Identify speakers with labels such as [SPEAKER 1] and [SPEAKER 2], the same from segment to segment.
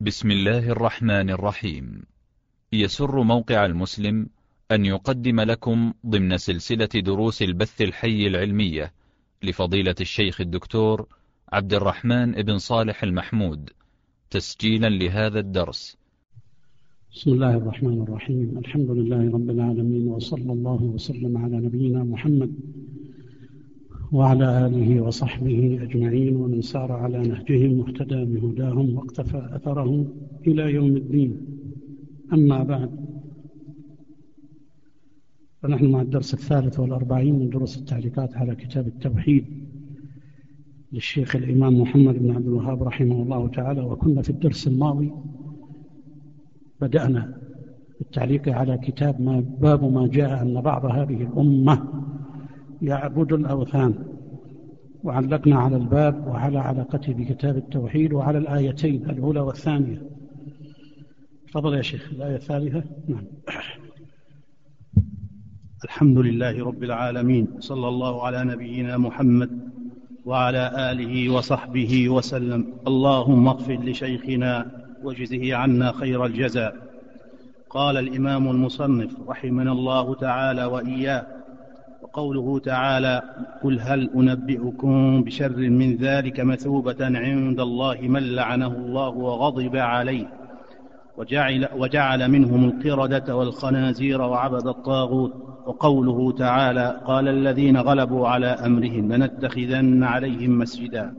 [SPEAKER 1] بسم الله الرحمن الرحيم. يسر موقع المسلم أن يقدم لكم ضمن سلسلة دروس البث الحي العلمية لفضيلة الشيخ الدكتور عبد الرحمن بن صالح المحمود تسجيلا لهذا الدرس.
[SPEAKER 2] بسم الله الرحمن الرحيم. الحمد لله رب العالمين، وصلى الله وسلم على نبينا محمد وعلى آله وصحبه أجمعين، ومن سار على نهجهم واهتدى بهداهم واقتفى أثرهم إلى يوم الدين. أما بعد، فنحن مع الدرس 43 من دروس التعليقات على كتاب التوحيد للشيخ الإمام محمد بن عبد الوهاب رحمه الله تعالى. وكنا في الدرس الماضي بدأنا التعليق على كتاب باب ما جاء أن بعض هذه الأمة يعبد الأوثان، وعلقنا على الباب وعلى علاقته بكتاب التوحيد وعلى الآيتين الأولى والثانية. تفضل يا شيخ، الآية الثالثة. نعم.
[SPEAKER 3] الحمد لله رب العالمين، صلى الله على نبينا محمد وعلى آله وصحبه وسلم. اللهم اغفر لشيخنا واجزه عنا خير الجزاء. قال الإمام المصنف رحمنا الله تعالى وإياه: وقوله تعالى: قل هل أنبئكم بشر من ذلك مثوبة عند الله من لعنه الله وغضب عليه وجعل منهم القردة والخنازير وعبد الطاغوت. وقوله تعالى: قال الذين غلبوا على أمرهم لنتخذن عليهم مسجدا.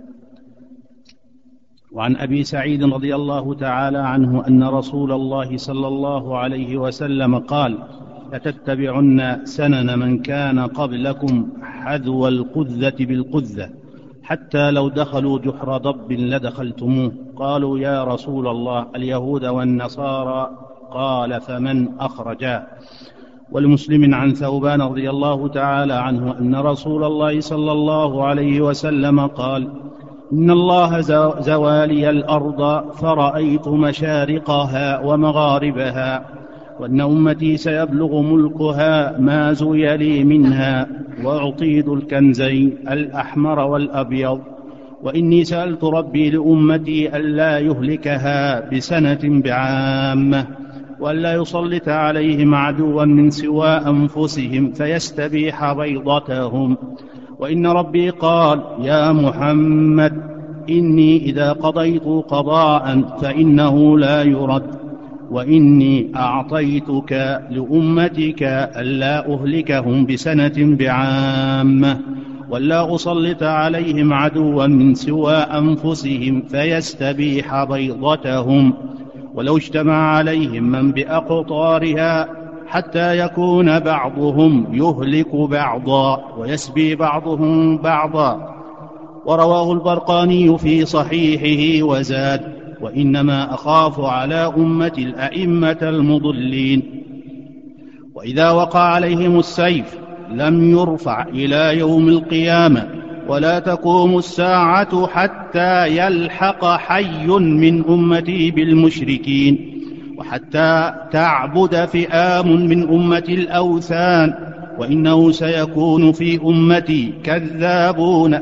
[SPEAKER 3] وعن أبي سعيد رضي الله تعالى عنه أن رسول الله صلى الله عليه وسلم قال: لتتبعن سنن من كان قبلكم حذو القذة بالقذة، حتى لو دخلوا جحر ضب لدخلتموه. قالوا: يا رسول الله، اليهود والنصارى؟ قال: فمن أخرجا. ولمسلم عن ثوبان رضي الله تعالى عنه أن رسول الله صلى الله عليه وسلم قال: إن الله زوالي الأرض فرأيت مشارقها ومغاربها، وأن أمتي سيبلغ ملكها ما زوي لي منها، وأعطيت الكنزين الأحمر والأبيض. وإني سألت ربي لأمتي ألا يهلكها بسنة بعامة، وألا يسلط عليهم عدوا من سوى أنفسهم فيستبيح بيضتهم. وإن ربي قال: يا محمد، إني إذا قضيت قضاء فإنه لا يرد، وإني أعطيتك لأمتك ألا أهلكهم بسنة بعامة، ولا أسلط عليهم عدوا من سوى أنفسهم فيستبيح بيضتهم. ولو اجتمع عليهم من بأقطارها حتى يكون بعضهم يهلك بعضا ويسبي بعضهم بعضا. ورواه البرقاني في صحيحه وزاد: وإنما أخاف على أمة الأئمة المضلين. وإذا وقع عليهم السيف لم يرفع إلى يوم القيامة، ولا تقوم الساعة حتى يلحق حي من أمتي بالمشركين، وحتى تعبد فئام من أمة الأوثان. وإنه سيكون في أمتي كذابون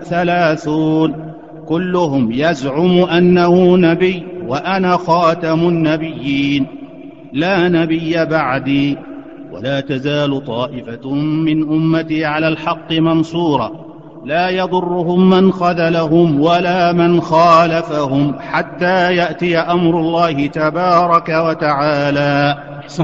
[SPEAKER 3] 30 كلهم يزعم أنه نبي، وأنا خاتم النبيين لا نبي بعدي. ولا تزال طائفة من أمتي على الحق منصورة، لا يضرهم من خذلهم ولا من خالفهم، حتى يأتي أمر الله تبارك وتعالى.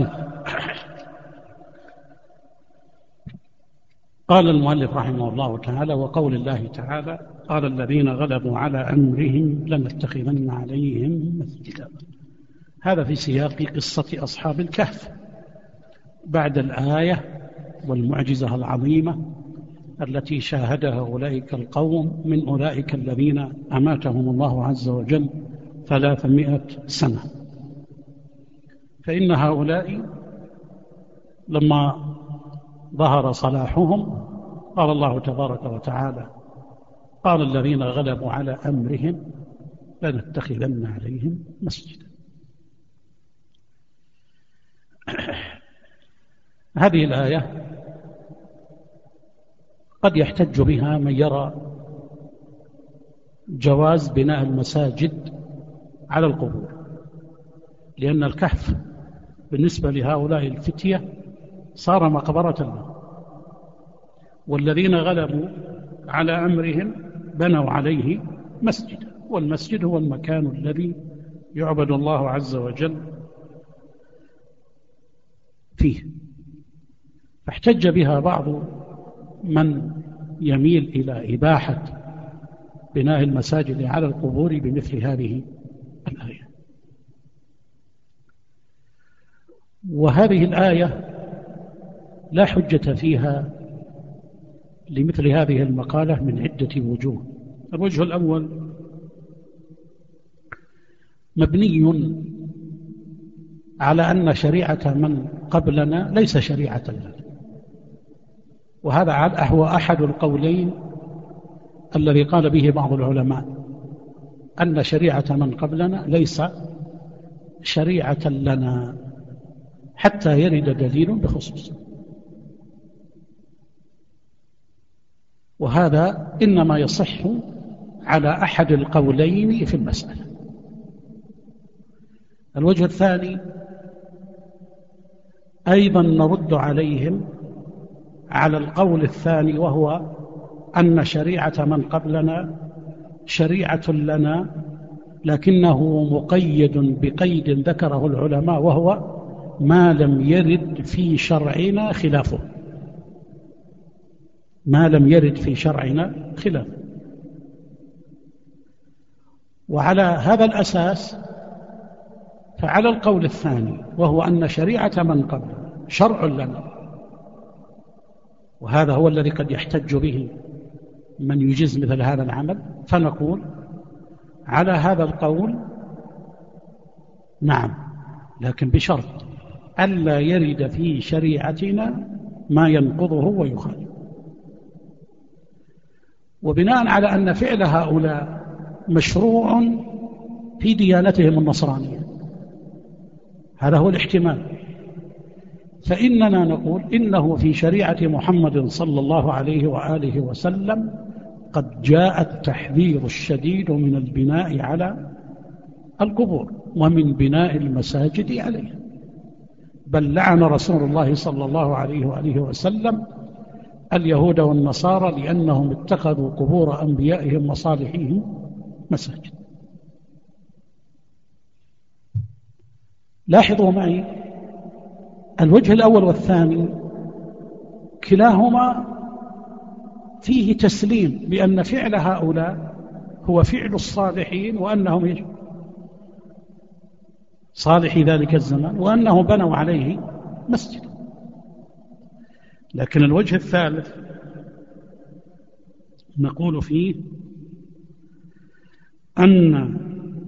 [SPEAKER 2] قال المؤلف رحمه الله تعالى: وقول الله تعالى: قال الذين غلبوا على أمرهم لنتخذن عليهم مسجدا. هذا في سياق قصة أصحاب الكهف بعد الآية والمعجزة العظيمة التي شاهدها أولئك القوم من أولئك الذين أماتهم الله عز وجل 300 سنة. فإن هؤلاء لما ظهر صلاحهم قال الله تبارك وتعالى: قال الذين غلبوا على أمرهم لنتخذن عليهم مسجدا. هذه الآية قد يحتج بها من يرى جواز بناء المساجد على القبور، لأن الكهف بالنسبة لهؤلاء الفتية صار مقبرة له، والذين غلبوا على أمرهم بنوا عليه مسجدا، والمسجد هو المكان الذي يعبد الله عز وجل فيه. فاحتج بها بعض من يميل إلى إباحة بناء المساجد على القبور بمثل هذه الآية. وهذه الآية لا حجة فيها لمثل هذه المقالة من عدة وجوه. الوجه الأول مبني على أن شريعة من قبلنا ليس شريعة لنا، وهذا هو أحد القولين الذي قال به بعض العلماء، أن شريعة من قبلنا ليس شريعة لنا حتى يرد دليل بخصوصه، وهذا إنما يصح على أحد القولين في المسألة. الوجه الثاني أيضا نرد عليهم على القول الثاني، وهو أن شريعة من قبلنا شريعة لنا، لكنه مقيد بقيد ذكره العلماء، وهو ما لم يرد في شرعنا خلافه، ما لم يرد في شرعنا خلافه. وعلى هذا الأساس فعلى القول الثاني، وهو أن شريعة من قبلنا شرع لنا، وهذا هو الذي قد يحتج به من يجيز مثل هذا العمل، فنقول على هذا القول نعم، لكن بشرط ألا يرد في شريعتنا ما ينقضه ويخالف. وبناء على أن فعل هؤلاء مشروع في ديانتهم النصرانية، هذا هو الاحتمال، فإننا نقول إنه في شريعة محمد صلى الله عليه وآله وسلم قد جاء التحذير الشديد من البناء على القبور ومن بناء المساجد عليها، بل لعن رسول الله صلى الله عليه وآله وسلم اليهود والنصارى لأنهم اتخذوا قبور أنبيائهم وصالحيهم مساجد. لاحظوا معي الوجه الأول والثاني كلاهما فيه تسليم بأن فعل هؤلاء هو فعل الصالحين، وأنهم صالحي ذلك الزمان، وأنهم بنوا عليه مسجد. لكن الوجه الثالث نقول فيه أن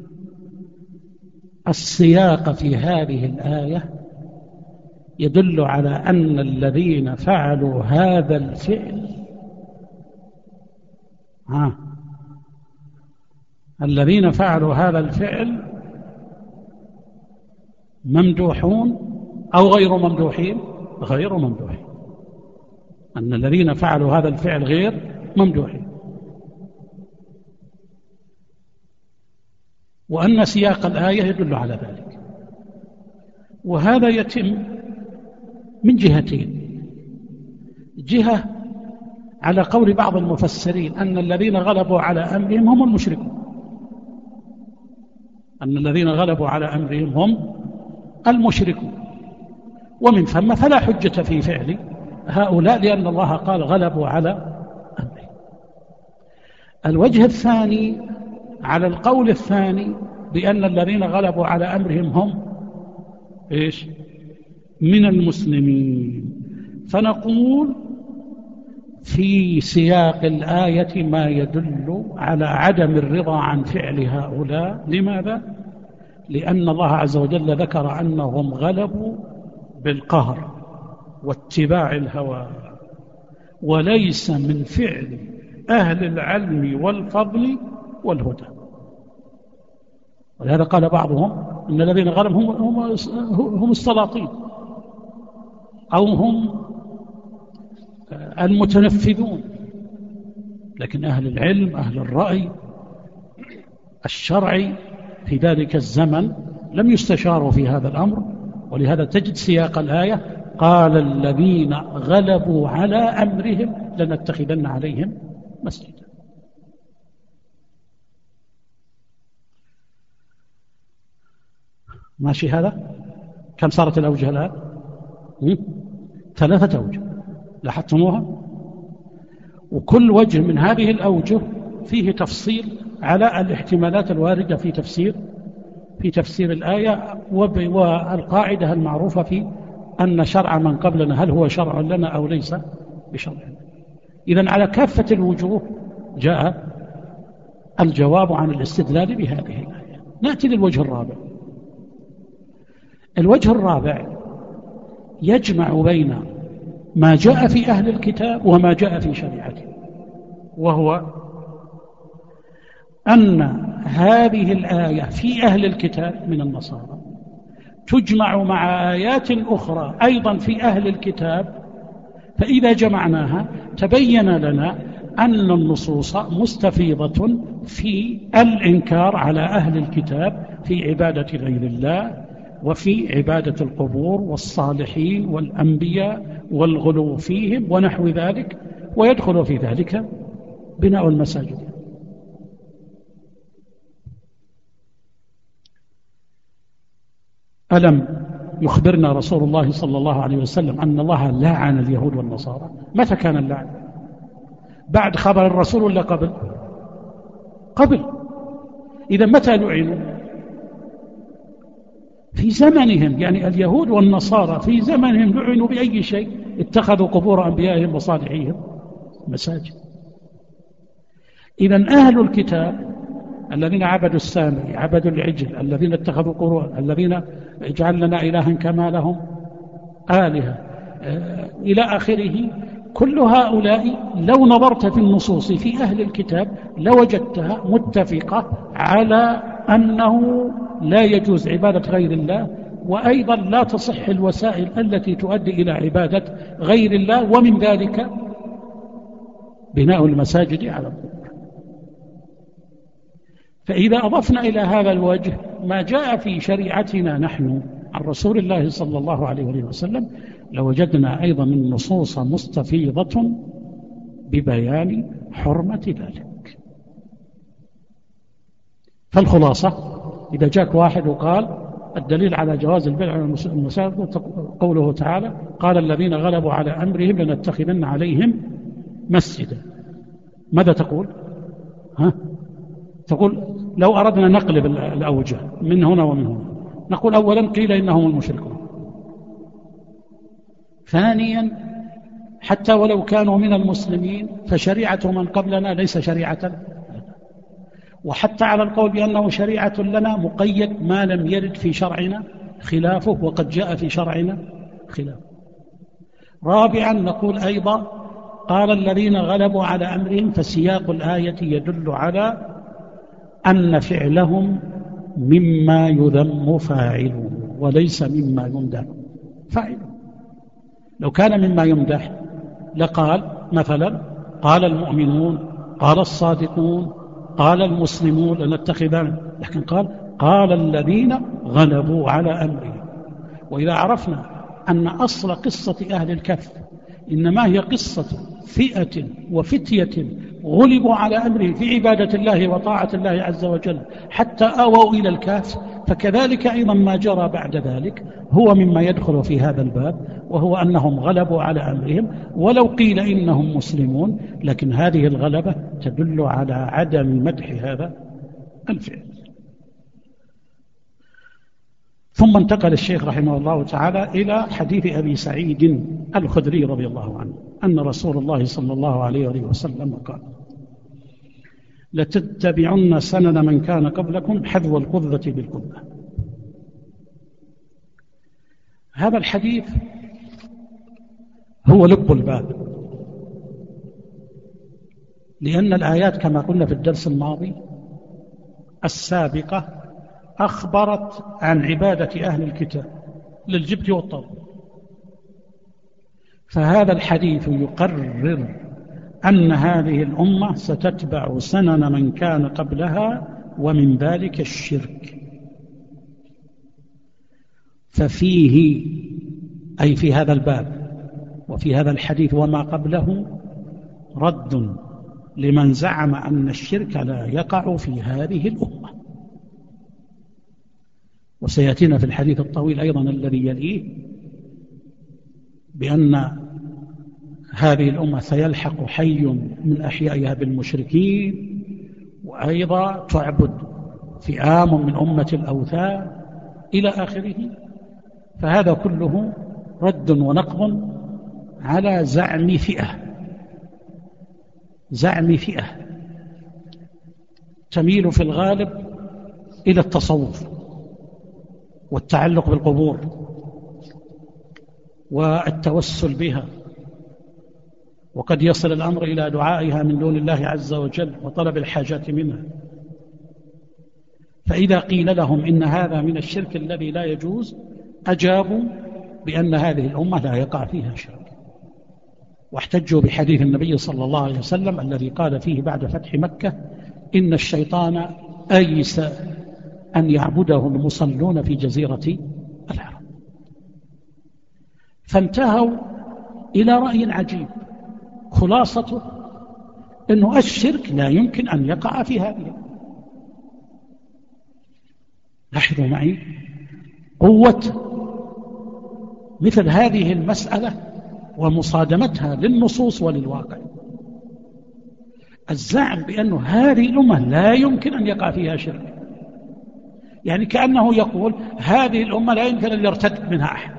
[SPEAKER 2] السياق في هذه الآية يدل على أن الذين فعلوا هذا الفعل الذين فعلوا هذا الفعل ممدوحون أو غير ممدوحين؟ غير ممدوحين، أن الذين فعلوا هذا الفعل غير ممدوحين، وأن سياق الآية يدل على ذلك. وهذا يتم من جهتين: جهة على قول بعض المفسرين أن الذين غلبوا على أمرهم هم المشركون، أن الذين غلبوا على أمرهم هم المشركون، ومن ثم فلا حجة في فعل هؤلاء، لأن الله قال غلبوا على أمرهم. الوجه الثاني على القول الثاني بأن الذين غلبوا على أمرهم هم إيش؟ من المسلمين، فنقول في سياق الآية ما يدل على عدم الرضا عن فعل هؤلاء. لماذا؟ لأن الله عز وجل ذكر أنهم غلبوا بالقهر واتباع الهوى، وليس من فعل أهل العلم والفضل والهدى. ولهذا قال بعضهم إن الذين غلبوا هم السلاطين، أو هم المتنفذون، لكن أهل العلم أهل الرأي الشرعي في ذلك الزمن لم يستشاروا في هذا الأمر، ولهذا تجد سياق الآية قال الذين غلبوا على أمرهم لنتخذن عليهم مسجدا. ماشي هذا؟ كم صارت الأوجه الآن؟ 3 أوجه، لاحظتموها؟ وكل وجه من هذه الأوجه فيه تفصيل على الاحتمالات الواردة في تفسير الآية، والقاعدة المعروفة في أن شرع من قبلنا هل هو شرع لنا أو ليس بشرع لنا. إذن على كافة الوجوه جاء الجواب عن الاستدلال بهذه الآية. نأتي للوجه الرابع. الوجه الرابع يجمع بين ما جاء في أهل الكتاب وما جاء في شريعته، وهو أن هذه الآية في أهل الكتاب من النصارى تجمع مع آيات أخرى أيضا في أهل الكتاب، فإذا جمعناها تبين لنا أن النصوص مستفيضة في الإنكار على أهل الكتاب في عبادة غير الله، وفي عبادة القبور والصالحين والأنبياء والغلو فيهم ونحو ذلك، ويدخل في ذلك بناء المساجد. ألم يخبرنا رسول الله صلى الله عليه وسلم أن الله لعن اليهود والنصارى؟ متى كان اللعن؟ بعد خبر الرسول ولا قبل؟ إذا متى لعنوا؟ في زمنهم، يعني اليهود والنصارى في زمنهم لعنوا بأي شيء؟ اتخذوا قبور أنبيائهم وصالحيهم مساجد. إذن أهل الكتاب الذين عبدوا السامري، عبدوا العجل، الذين اتخذوا قبور، الذين اجعل لنا إلها كما لهم آلهة إلى آخره، كل هؤلاء لو نظرت في النصوص في أهل الكتاب لوجدتها متفقة على أنه لا يجوز عبادة غير الله، وأيضا لا تصح الوسائل التي تؤدي إلى عبادة غير الله، ومن ذلك بناء المساجد على القبور. فإذا أضفنا إلى هذا الوجه ما جاء في شريعتنا نحن عن رسول الله صلى الله عليه وسلم لوجدنا أيضا النصوص مستفيضة ببيان حرمة ذلك. فالخلاصة إذا جاءك واحد وقال الدليل على جواز البيع والمساجد قوله تعالى قال الذين غلبوا على أمرهم لنتخذن عليهم مسجدا، ماذا تقول؟ تقول لو أردنا نقلب الأوجه من هنا ومن هنا، نقول أولا قيل إنهم المشركون، ثانيا حتى ولو كانوا من المسلمين فشريعة من قبلنا ليس شريعة لنا، وحتى على القول بأنه شريعة لنا مقيد ما لم يرد في شرعنا خلافه، وقد جاء في شرعنا خلافه. رابعا نقول أيضا قال الذين غلبوا على أمرهم، فسياق الآية يدل على أن فعلهم مما يذم فاعله وليس مما يمدح فاعله. لو كان مما يمدح لقال مثلا قال المؤمنون، قال الصادقون، قال المسلمون لنتخذن، لكن قال الذين غلبوا على أمرهم. وإذا عرفنا أن أصل قصة أهل الكهف إنما هي قصة فئة وفتية غلبوا على أمره في عبادة الله وطاعة الله عز وجل حتى آووا إلى الكهف، فكذلك أيضا ما جرى بعد ذلك هو مما يدخل في هذا الباب، وهو أنهم غلبوا على أمرهم ولو قيل إنهم مسلمون، لكن هذه الغلبة تدل على عدم مدح هذا الفعل. ثم انتقل الشيخ رحمه الله تعالى إلى حديث أبي سعيد الخدري رضي الله عنه أن رسول الله صلى الله عليه وسلم قال لتتبعن سنن من كان قبلكم حذو القذة بالقذة. هذا الحديث هو لب الباب، لأن الآيات كما قلنا في الدرس الماضي السابقة أخبرت عن عبادة أهل الكتاب للجبت والطاغوت، فهذا الحديث يقرر أن هذه الأمة ستتبع سنن من كان قبلها، ومن ذلك الشرك. ففيه أي في هذا الباب وفي هذا الحديث وما قبله رد لمن زعم أن الشرك لا يقع في هذه الأمة. وسيأتينا في الحديث الطويل أيضا الذي يليه بأن هذه الأمة سيلحق حي من أحيائها بالمشركين، وأيضا تعبد فئام من أمة الأوثان إلى آخره. فهذا كله رد ونقض على زعم فئة تميل في الغالب إلى التصوف والتعلق بالقبور والتوسل بها، وقد يصل الأمر إلى دعائها من دون الله عز وجل وطلب الحاجات منها. فإذا قيل لهم إن هذا من الشرك الذي لا يجوز أجابوا بأن هذه الأمة لا يقع فيها شرك، واحتجوا بحديث النبي صلى الله عليه وسلم الذي قال فيه بعد فتح مكة: إن الشيطان أيس أن يعبده المصلون في جزيرة العرب. فانتهوا إلى رأي عجيب خلاصته أنه الشرك لا يمكن أن يقع في هذه. لاحظوا معي قوة مثل هذه المسألة ومصادمتها للنصوص وللواقع. الزعم بأنه هذه الأمة لا يمكن أن يقع فيها شرك، يعني كأنه يقول هذه الأمة لا يمكن أن يرتد منها أحد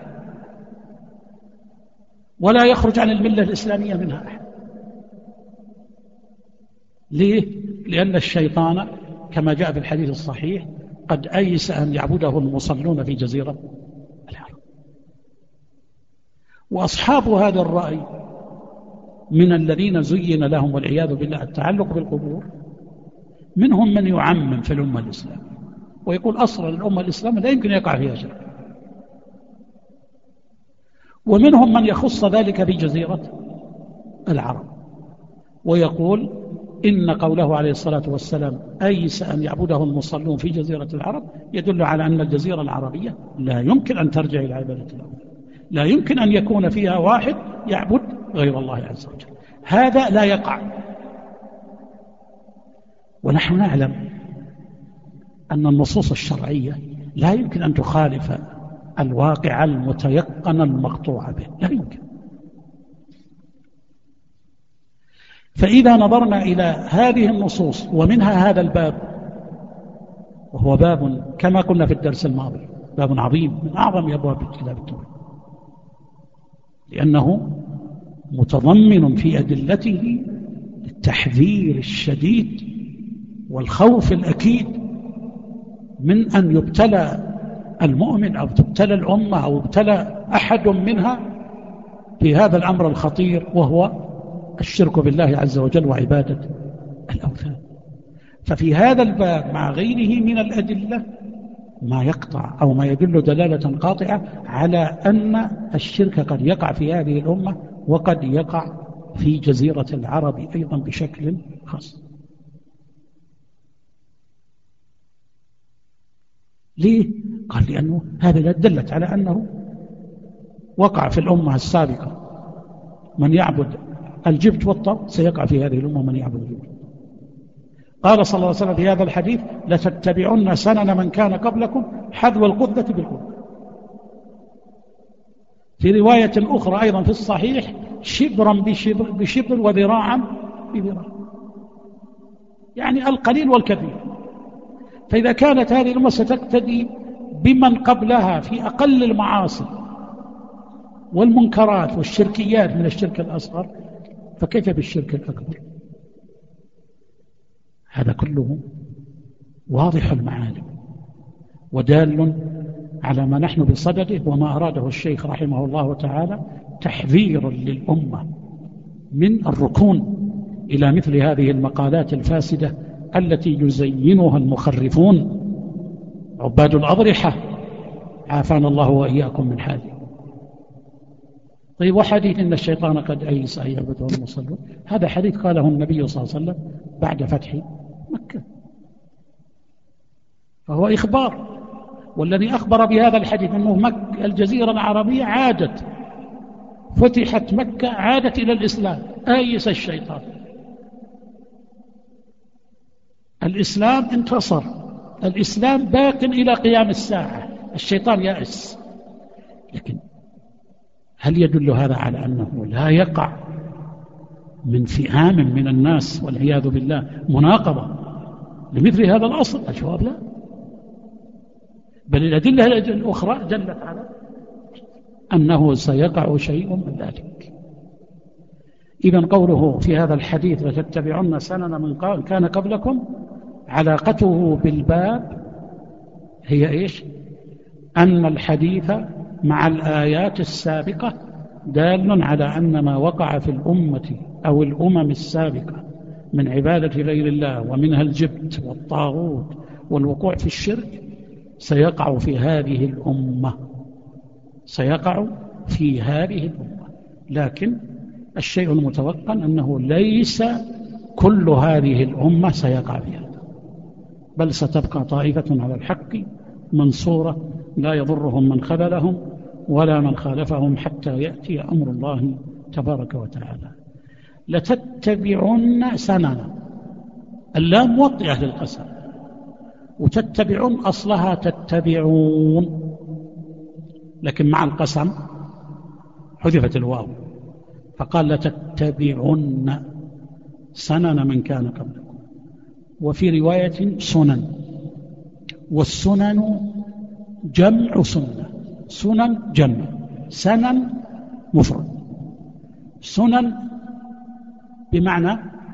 [SPEAKER 2] ولا يخرج عن الملة الإسلامية منها أحد. ليه؟ لأن الشيطان كما جاء في الحديث الصحيح قد أيس أن يعبده المصلون في جزيرة العرب. وأصحاب هذا الرأي من الذين زين لهم والعياذ بالله التعلق بالقبور منهم من يعمم في الأمة الإسلامية ويقول أصلا الأمة الإسلامية لا يمكن يقع فيها شرك، ومنهم من يخص ذلك في جزيرة العرب ويقول إن قوله عليه الصلاة والسلام أيس أن يعبده المصلون في جزيرة العرب يدل على أن الجزيرة العربية لا يمكن أن ترجع إلى عبادة الله، لا يمكن أن يكون فيها واحد يعبد غير الله عز وجل، هذا لا يقع. ونحن نعلم أن النصوص الشرعية لا يمكن أن تخالف الواقع المتيقن المقطوع به، لا يمكن. فإذا نظرنا إلى هذه النصوص ومنها هذا الباب، وهو باب كما قلنا في الدرس الماضي باب عظيم من أعظم أبواب كتاب التوحيد، لأنه متضمن في أدلته التحذير الشديد والخوف الأكيد من أن يبتلى المؤمن أو تبتلى الأمة أو يبتلى أحد منها في هذا الأمر الخطير وهو الشرك بالله عز وجل وعبادة الأوثان. ففي هذا الباب مع غيره من الأدلة ما يقطع أو ما يدل دلالة قاطعة على أن الشرك قد يقع في هذه الأمة وقد يقع في جزيرة العرب أيضا بشكل خاص. ليه؟ قال لأنه هذا دلت على أنه وقع في الأمة السابقة من يعبد الجبت والطر، سيقع في هذه الأمة من يعبد الجبت. قال صلى الله عليه وسلم في هذا الحديث لتتبعن سنن من كان قبلكم حذو القذة بالقذة. في رواية أخرى أيضا في الصحيح شبرا بشبر وذراعا بذراع، يعني القليل والكثير. فإذا كانت هذه الأمة ستقتدي بمن قبلها في أقل المعاصي والمنكرات والشركيات من الشرك الأصغر، فكيف بالشرك الأكبر؟ هذا كله واضح المعالم ودال على ما نحن بصدده وما أراده الشيخ رحمه الله تعالى تحذيرا للأمة من الركون إلى مثل هذه المقالات الفاسدة التي يزينها المخرفون عباد الأضرحة، عافانا الله وإياكم من حاله. طيب، وحديث إن الشيطان قد أيس أن يعبده المصلون، هذا حديث قاله النبي صلى الله عليه وسلم بعد فتح مكة، فهو إخبار. والذي أخبر بهذا الحديث أنه الجزيرة العربية عادت، فتحت مكة، عادت إلى الإسلام، آيس الشيطان. الإسلام انتصر، الإسلام باق إلى قيام الساعة، الشيطان يأس. لكن هل يدل هذا على أنه لا يقع من فئام من الناس والعياذ بالله مناقضة لمثل هذا الأصل؟ الجواب لا، بل الأدلة الأخرى دلت على أنه سيقع شيء من ذلك. إذن قوله في هذا الحديث لتتبعن سنن من كان قبلكم، علاقته بالباب هي إيش؟ أن الحديث مع الآيات السابقة دال على أن ما وقع في الأمة أو الأمم السابقة من عبادة غير الله ومنها الجبت والطاغوت والوقوع في الشرك سيقع في هذه الأمة، سيقع في هذه الأمة. لكن الشيء المتوقن أنه ليس كل هذه الأمة سيقع فيها، بل ستبقى طائفة على الحق منصورة لا يضرهم من خذلهم ولا من خالفهم حتى يأتي أمر الله تبارك وتعالى. لتتبعن سننا، اللام موطئة للقسم، وتتبعون أصلها تتبعون، لكن مع القسم حذفت الواو فقال لتتبعن سنن من كان قبلكم. وفي رواية سنن، والسنن جمع سنة، سنن جمع، سنن مفرد، سنن بمعنى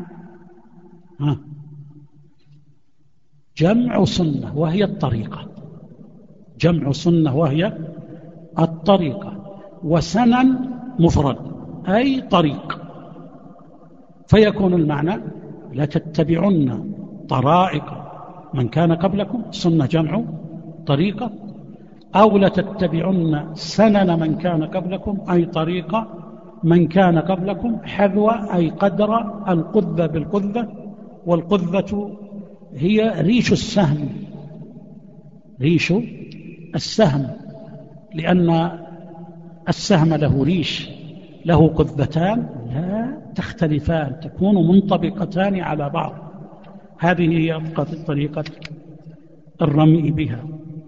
[SPEAKER 2] جمع سنة وهي الطريقة، جمع سنة وهي الطريقة، وسنن مفرد أي طريق، فيكون المعنى لتتبعن طرائق من كان قبلكم، سنة جمع طريقة، أو لتتبعن سنن من كان قبلكم أي طريقة من كان قبلكم، حذو أي قدر القذة بالقذة، والقذة هي ريش السهم، ريش السهم، لأن السهم له ريش، له قذتان لا تختلفان، تكون منطبقتان على بعض. هذه هي طريقة الرمي بها.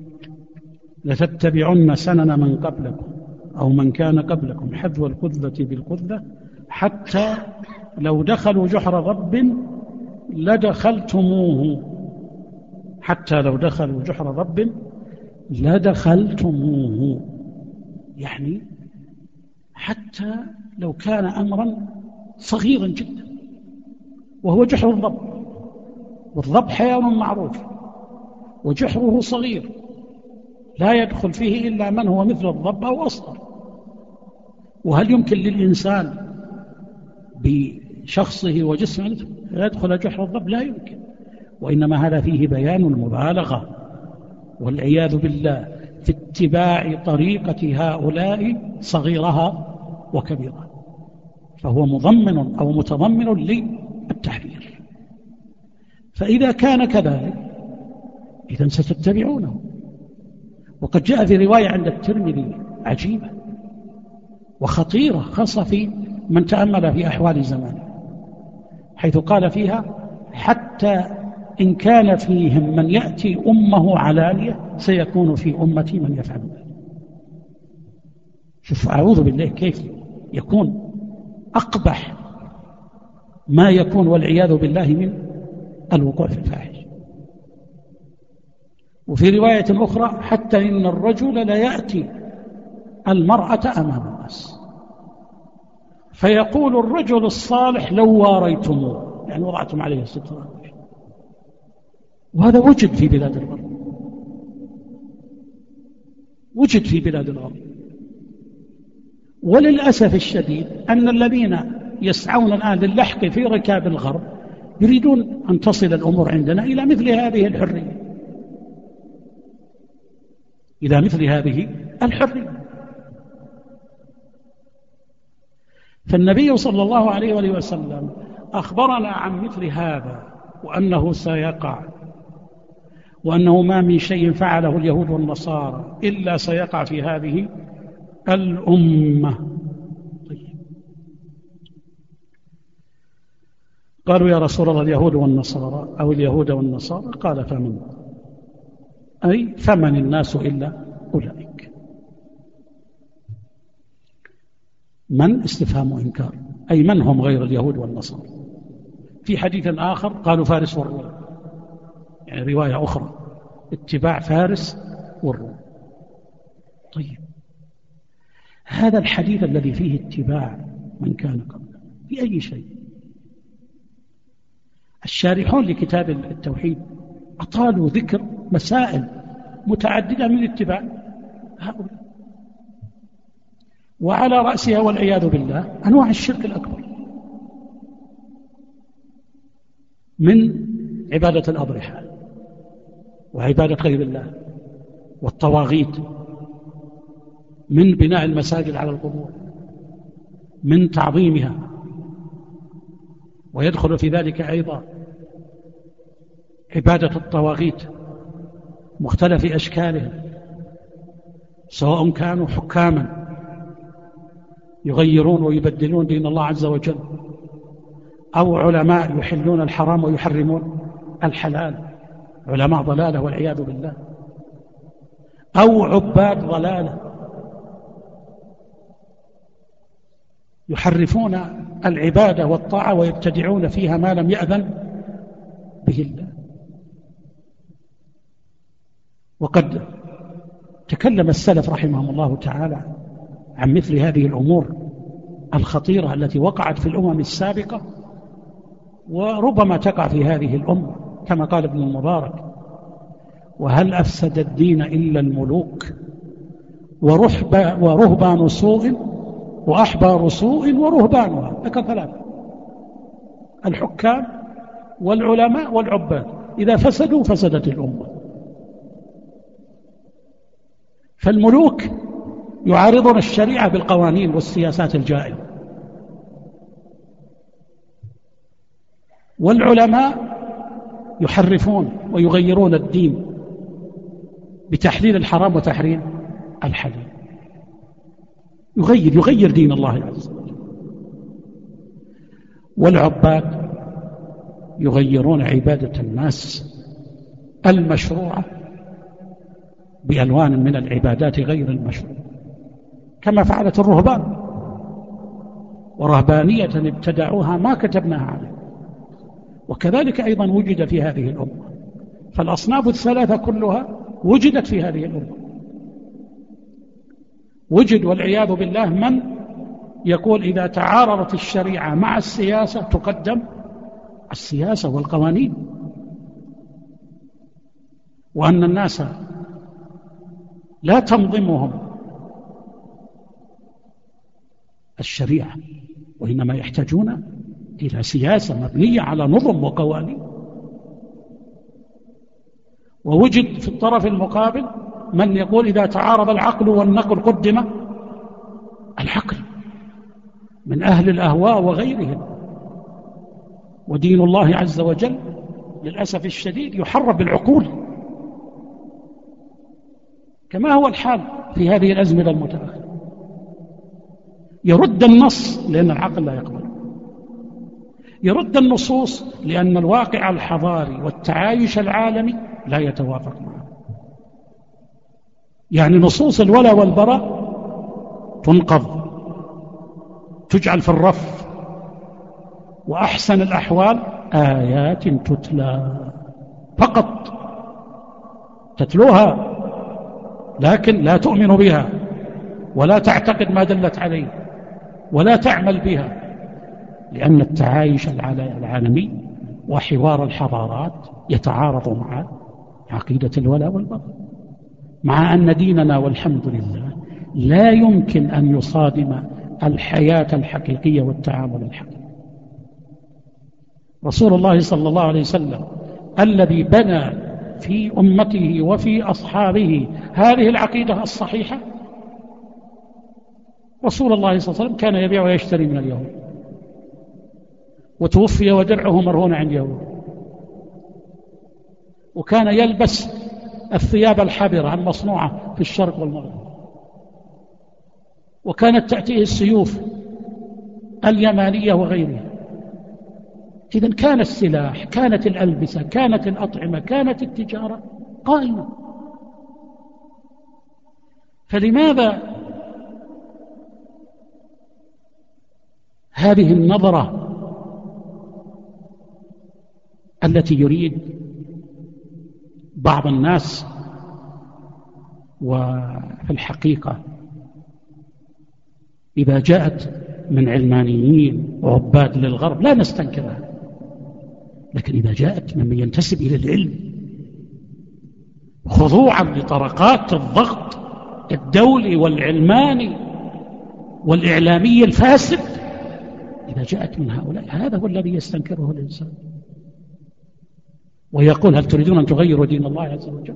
[SPEAKER 2] لتتبعن سنن من قبلكم أو من كان قبلكم حذو القذة بالقذة، حتى لو دخلوا جحر ضب لدخلتموه، حتى لو دخلوا جحر ضب لدخلتموه، يعني حتى لو كان أمرا صغيرا جدا وهو جحر الضب، والضب حيوان معروف وجحره صغير لا يدخل فيه إلا من هو مثل الضب أو أصغر. وهل يمكن للإنسان بشخصه وجسمه يدخل جحر الضب؟ لا يمكن. وإنما هذا فيه بيان المبالغة والعياذ بالله في اتباع طريقة هؤلاء صغيرها وكبيرها، فهو مضمن أو متضمن للتحذير. فإذا كان كذلك إذن ستتبعونه. وقد جاء في رواية عند الترمذي عجيبة وخطيرة، خاصة في من تأمل في أحوال زمانه، حيث قال فيها حتى إن كان فيهم من يأتي أمه علانية سيكون في أمتي من يفعل ذلك. شوف أعوذ بالله كيف يكون أقبح ما يكون والعياذ بالله من الوقوع في الفاحش. وفي رواية أخرى حتى إن الرجل لا يأتي المرأة أمام الناس فيقول الرجل الصالح لو واريتموه، يعني وضعتم عليه الستر. وهذا وجد في بلاد الغرب، وجد في بلاد الغرب. وللأسف الشديد أن الذين يسعون الآن للحق في ركاب الغرب يريدون أن تصل الأمور عندنا إلى مثل هذه الحرية، إلى مثل هذه الحرية. فالنبي صلى الله عليه وآله وسلم أخبرنا عن مثل هذا وأنه سيقع، وأنه ما من شيء فعله اليهود والنصارى إلا سيقع في هذه الأمة. طيب. قالوا يا رسول الله اليهود والنصارى أو اليهود والنصارى؟ قال فمن؟ أي فمن الناس إلا أولئك. من استفهام إنكار، أي من هم غير اليهود والنصارى. في حديث آخر قالوا فارس والروم، يعني رواية أخرى اتباع فارس والروم. طيب، هذا الحديث الذي فيه اتباع من كان قبله في أي شيء؟ الشارحون لكتاب التوحيد أطالوا ذكر مسائل متعددة من اتباع هؤلاء، وعلى رأسها والعياذ بالله أنواع الشرك الأكبر، من عبادة الأضرحة وعبادة غير الله والطواغيت، من بناء المساجد على القبور، من تعظيمها، ويدخل في ذلك أيضا عبادة الطواغيت مختلف أشكالهم، سواء كانوا حكاما يغيرون ويبدلون دين الله عز وجل، أو علماء يحلون الحرام ويحرمون الحلال، علماء ضلالة والعياذ بالله، أو عباد ضلالة يحرفون العبادة والطاعة ويبتدعون فيها ما لم يأذن به الله. وقد تكلم السلف رحمهم الله تعالى عن مثل هذه الأمور الخطيرة التي وقعت في الأمم السابقة وربما تقع في هذه الأمة، كما قال ابن المبارك: وهل أفسد الدين إلا الملوك ورهبان سوء وأحبار سوء ورهبانها. ذكر ثلاثة: الحكام والعلماء والعباد، إذا فسدوا فسدت الأمة. فالملوك يعارضون الشريعة بالقوانين والسياسات الجائرة، والعلماء يحرفون ويغيرون الدين بتحليل الحرام وتحريم الحلال، يغير دين الله عز وجل. والعباد يغيرون عبادة الناس المشروعة بألوان من العبادات غير المشروعة، كما فعلت الرهبان، ورهبانية ابتدعوها ما كتبناها عليه. وكذلك أيضا وجد في هذه الأمة، فالأصناف الثلاثة كلها وجدت في هذه الأمة. وجد والعياذ بالله من يقول إذا تعارضت الشريعة مع السياسة تقدم السياسة والقوانين، وأن الناس لا تنظمهم الشريعة، وإنما يحتاجون إلى سياسة مبنية على نظم وقوانين. ووجد في الطرف المقابل من يقول إذا تعارض العقل والنقل قدم العقل، من أهل الأهواء وغيرهم. ودين الله عز وجل للأسف الشديد يحرف بالعقول، كما هو الحال في هذه الأزمنة المتأخرة. يرد النص لأن العقل لا يقبل، يرد النصوص لأن الواقع الحضاري والتعايش العالمي لا يتوافق معه. يعني نصوص الولاء والبراء تنقض، تجعل في الرف، وأحسن الأحوال آيات تتلى فقط، تتلوها لكن لا تؤمن بها ولا تعتقد ما دلت عليه ولا تعمل بها، لأن التعايش العالمي وحوار الحضارات يتعارض مع عقيدة الولاء والبراء، مع أن ديننا والحمد لله لا يمكن أن يصادم الحياة الحقيقية والتعامل الحقيقي. رسول الله صلى الله عليه وسلم الذي بنى في أمته وفي أصحابه هذه العقيدة الصحيحة، رسول الله صلى الله عليه وسلم كان يبيع ويشتري من اليهود، وتوفي ودرعه مرهون عند يهود، وكان يلبس الثياب الحبرة المصنوعة في الشرق والمغرب، وكانت تأتيه السيوف اليمانية وغيرها. إذن كان السلاح، كانت الألبسة، كانت الأطعمة، كانت التجارة قائمة. فلماذا هذه النظرة التي يريد بعض الناس، وفي الحقيقة إذا جاءت من علمانيين وعباد للغرب لا نستنكرها، لكن إذا جاءت ممن ينتسب إلى العلم خضوعا لطرقات الضغط الدولي والعلماني والإعلامي الفاسد، إذا جاءت من هؤلاء هذا هو الذي يستنكره الإنسان ويقول هل تريدون أن تغيروا دين الله عز وجل؟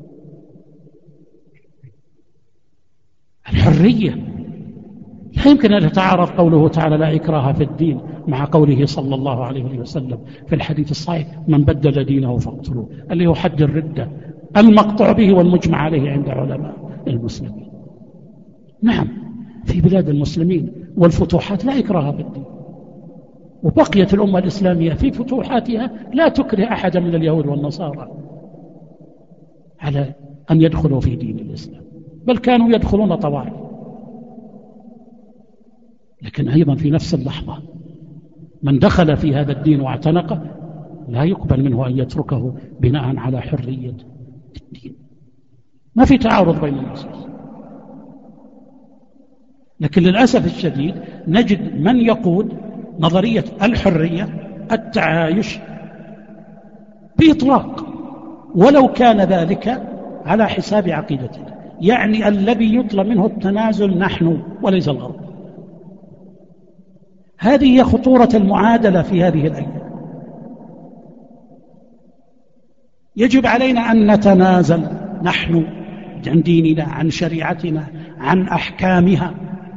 [SPEAKER 2] الحرية لا يمكن أن يتعارض قوله تعالى لا إكراه في الدين مع قوله صلى الله عليه وسلم في الحديث الصحيح من بدل دينه فاقتلوه، اللي هو حد الردة المقطوع به والمجمع عليه عند علماء المسلمين. نعم، في بلاد المسلمين والفتوحات لا إكراه في الدين، وبقيت الأمة الإسلامية في فتوحاتها لا تكره أحدا من اليهود والنصارى على أن يدخلوا في دين الإسلام، بل كانوا يدخلون طوائف. لكن أيضا في نفس اللحظة من دخل في هذا الدين واعتنقه لا يقبل منه أن يتركه بناء على حرية الدين. ما في تعارض بين النصوص، لكن للأسف الشديد نجد من يقود نظرية الحرية التعايش بإطلاق ولو كان ذلك على حساب عقيدتنا، يعني الذي يطلب منه التنازل نحن وليس الغرب. هذه هي خطورة المعادلة في هذه الأيام. يجب علينا أن نتنازل نحن عن ديننا، عن شريعتنا، عن أحكامها.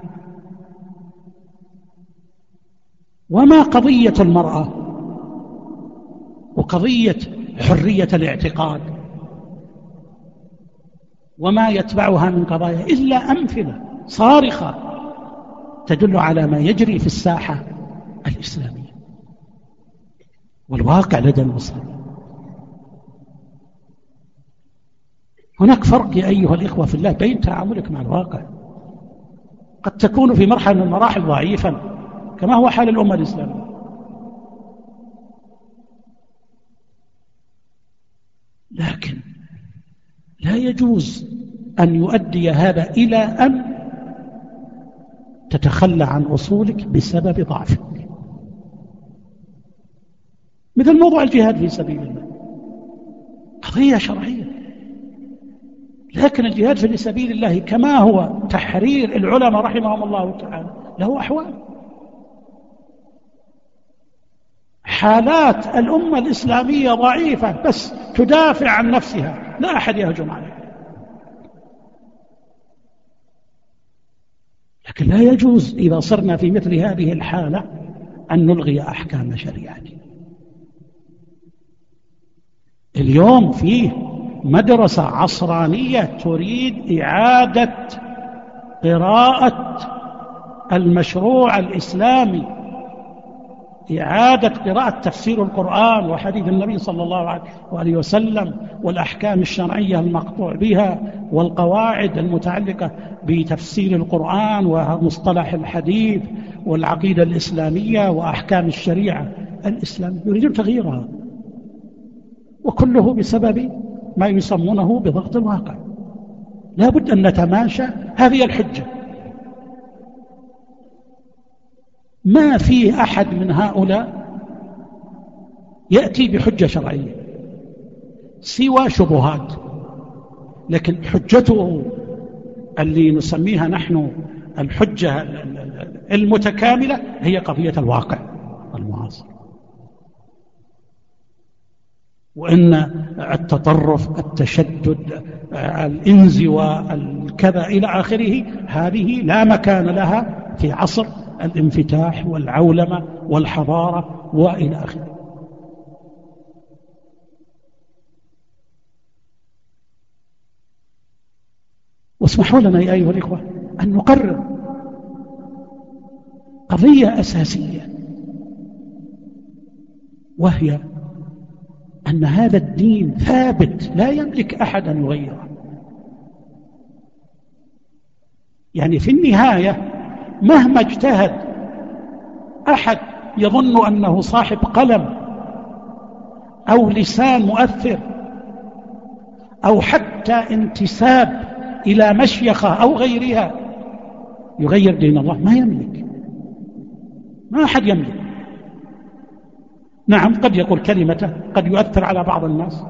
[SPEAKER 2] وما قضية المرأة وقضية حرية الاعتقاد وما يتبعها من قضايا إلا أمثلة صارخة تدل على ما يجري في الساحة الإسلامية والواقع لدى المسلمين. هناك فرق يا أيها الإخوة في الله بين تعاملك مع الواقع، قد تكون في مرحلة من المراحل ضعيفا كما هو حال الأمة الإسلامية، لكن لا يجوز أن يؤدي هذا إلى أن تتخلى عن أصولك بسبب ضعفك، مثل موضوع الجهاد في سبيل الله، قضية شرعية، لكن الجهاد في سبيل الله كما هو تحرير العلماء رحمهم الله تعالى له أحوال. حالات الأمة الإسلامية ضعيفة بس تدافع عن نفسها، لا أحد يهجم عليها، لكن لا يجوز إذا صرنا في مثل هذه الحالة أن نلغي أحكام شريعتنا. اليوم فيه مدرسة عصرانية تريد إعادة قراءة المشروع الإسلامي، إعادة قراءة تفسير القرآن وحديث النبي صلى الله عليه وسلم والأحكام الشرعية المقطوع بها والقواعد المتعلقة بتفسير القرآن ومصطلح الحديث والعقيدة الإسلامية وأحكام الشريعة الإسلامية، يريدون تغييرها، وكله بسبب ما يسمونه بضغط الواقع. لا بد أن نتماشى هذه الحجة. ما في أحد من هؤلاء يأتي بحجة شرعية سوى شبهات، لكن حجته اللي نسميها نحن الحجة المتكاملة هي قضية الواقع المعاصر. وإن التطرف، التشدد، الانزواء، الكذا إلى آخره، هذه لا مكان لها في عصر الانفتاح والعولمة والحضارة وإلى آخره. واسمحوا لنا يا أيها الإخوة أن نقرر قضية أساسية، وهي أن هذا الدين ثابت لا يملك أحد أن يغيره. يعني في النهاية مهما اجتهد أحد يظن أنه صاحب قلم أو لسان مؤثر أو حتى انتساب إلى مشيخة أو غيرها يغير دين الله، ما يملك، ما أحد يملك. نعم قد يقول كلمته، قد يؤثر على بعض الناس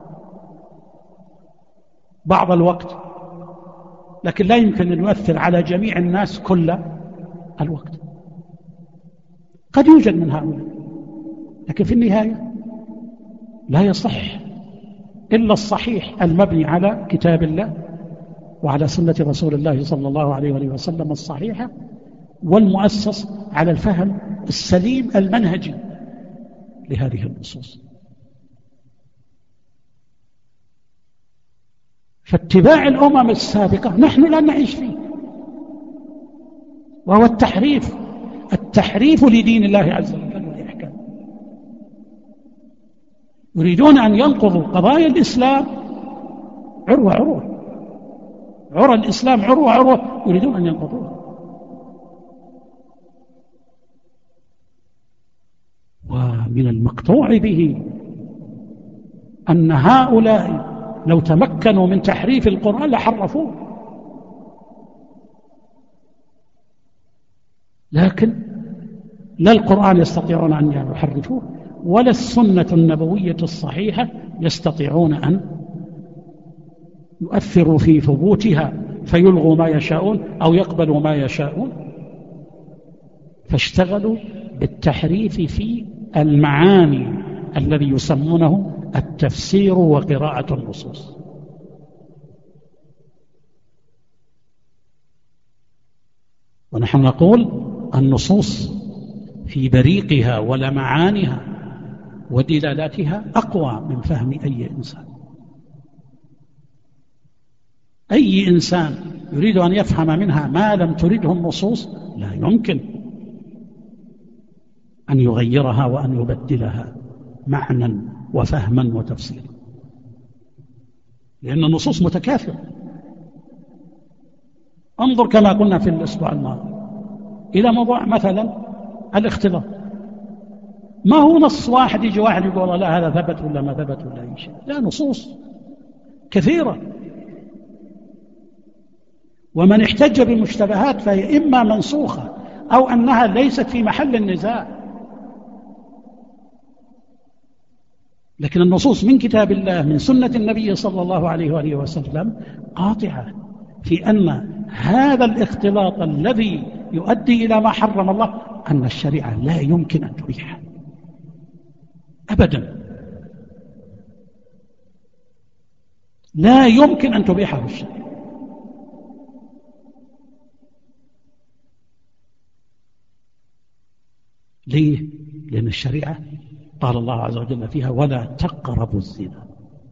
[SPEAKER 2] بعض الوقت، لكن لا يمكن أن يؤثر على جميع الناس كل الوقت. قد يوجد من هؤلاء، لكن في النهاية لا يصح إلا الصحيح المبني على كتاب الله وعلى سنة رسول الله صلى الله عليه وسلم الصحيحة، والمؤسس على الفهم السليم المنهجي لهذه النصوص. فاتباع الأمم السابقة نحن لا نعيش فيه، وهو التحريف لدين الله عز وجل والإحكام. يريدون أن ينقضوا قضايا الإسلام عروة الإسلام عروة يريدون أن ينقضوها. ومن المقطوع به أن هؤلاء لو تمكنوا من تحريف القرآن لحرفوه، لكن لا القرآن يستطيعون أن يحرفوه ولا السنة النبوية الصحيحة يستطيعون أن يؤثروا في ثبوتها فيلغوا ما يشاءون أو يقبلوا ما يشاءون، فاشتغلوا بالتحريف في المعاني الذي يسمونه التفسير وقراءة النصوص. ونحن نقول النصوص في بريقها ولمعانها ودلالاتها أقوى من فهم أي إنسان. أي إنسان يريد أن يفهم منها ما لم تريده النصوص لا يمكن أن يغيرها وأن يبدلها معنى وفهما وتفسيرا، لأن النصوص متكاثرة. انظر كما قلنا في الأسبوع الماضي إلى موضوع مثلا الاختلاط. ما هو نص واحد يجي واحد يقول لا هذا ثبت ولا ما ثبت ولا أي شيء، لا، نصوص كثيرة. ومن احتج بالمشتبهات فهي إما منسوخة أو أنها ليست في محل النزاع. لكن النصوص من كتاب الله من سنة النبي صلى الله عليه وآله وسلم قاطعة في أن هذا الاختلاط الذي يؤدي إلى ما حرم الله أن الشريعة لا يمكن أن تبيحه أبدا، لا يمكن أن تبيحه الشريعة. ليه؟ لأن الشريعة قال الله عز وجل فيها ولا تقربوا الزنا.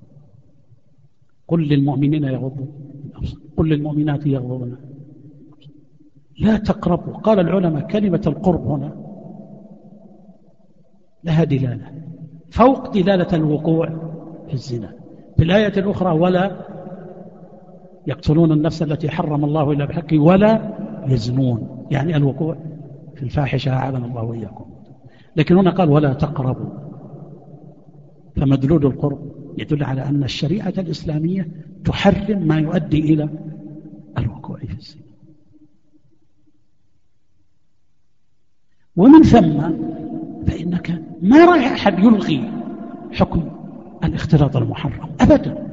[SPEAKER 2] قل للمؤمنين يغضوا من أبصارهم، قل للمؤمنات يغضضن. لا تقربوا. قال العلماء كلمة القرب هنا لها دلالة فوق دلالة الوقوع في الزنا. في الآية الأخرى ولا يقتلون النفس التي حرم الله إلا بحق ولا يزنون، يعني الوقوع في الفاحشة أعاذنا الله وإياكم. لكن هنا قال ولا تقربوا، فمدلول القرب يدل على أن الشريعة الإسلامية تحرم ما يؤدي إلى الوقوع في الزنا. ومن ثم فإنك ما رأي أحد يلغي حكم الاختلاط المحرم أبدا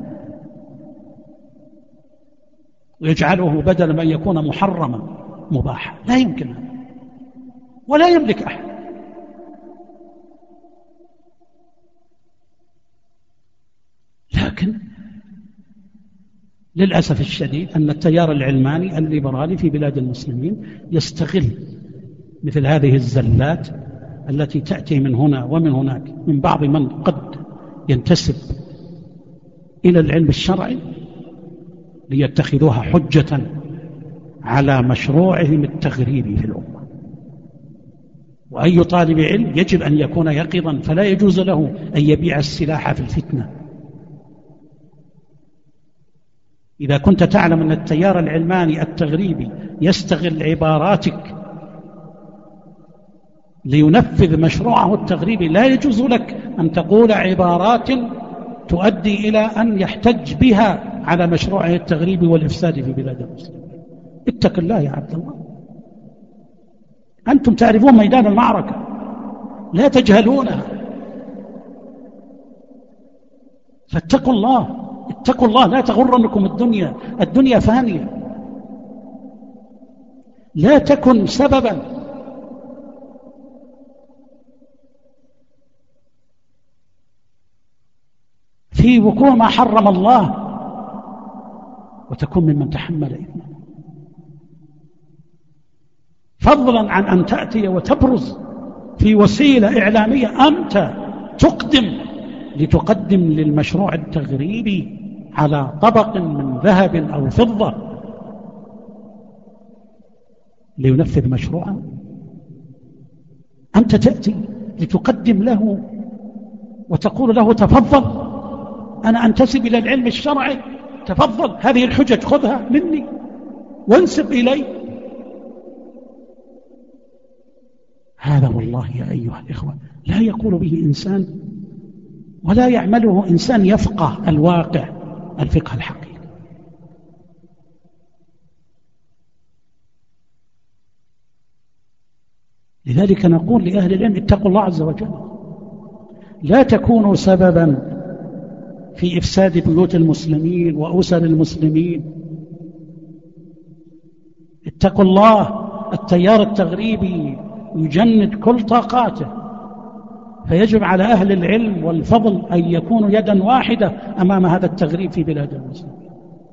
[SPEAKER 2] ويجعله بدل ما يكون محرما مباحا، لا يمكن هذا ولا يملك أحد. لكن للأسف الشديد أن التيار العلماني الليبرالي في بلاد المسلمين يستغل مثل هذه الزلات التي تأتي من هنا ومن هناك من بعض من قد ينتسب إلى العلم الشرعي ليتخذوها حجة على مشروعهم التغريبي في الأمة. وأي طالب علم يجب أن يكون يقظا، فلا يجوز له أن يبيع السلاح في الفتنة. إذا كنت تعلم أن التيار العلماني التغريبي يستغل عباراتك لينفذ مشروعه التغريبي، لا يجوز لك أن تقول عبارات تؤدي إلى أن يحتج بها على مشروعه التغريبي والإفساد في بلاد المسلمين. اتق الله يا عبد الله، أنتم تعرفون ميدان المعركة، لا تجهلونها، فاتقوا الله، اتقوا الله، لا تغرنكم الدنيا فانية. لا تكن سببا في وقوع ما حرم الله وتكون ممن تحمل إثما، فضلا عن أن تأتي وتبرز في وسيلة إعلامية أنت لتقدم للمشروع التغريبي على طبق من ذهب أو فضة لينفذ مشروعا. أنت تأتي لتقدم له وتقول له تفضل، أنا أنتسب إلى العلم الشرعي، تفضل، هذه الحجج خذها مني وانسب إلي. هذا والله يا أيها الإخوة لا يقول به إنسان ولا يعمله إنسان يفقه الواقع الفقه الحقيقي. لذلك نقول لأهل العلم اتقوا الله عز وجل، لا تكونوا سببا في إفساد بيوت المسلمين وأسر المسلمين. اتقوا الله. التيار التغريبي يجند كل طاقاته، فيجب على أهل العلم والفضل أن يكونوا يدا واحدة أمام هذا التغريب في بلاد المسلمين.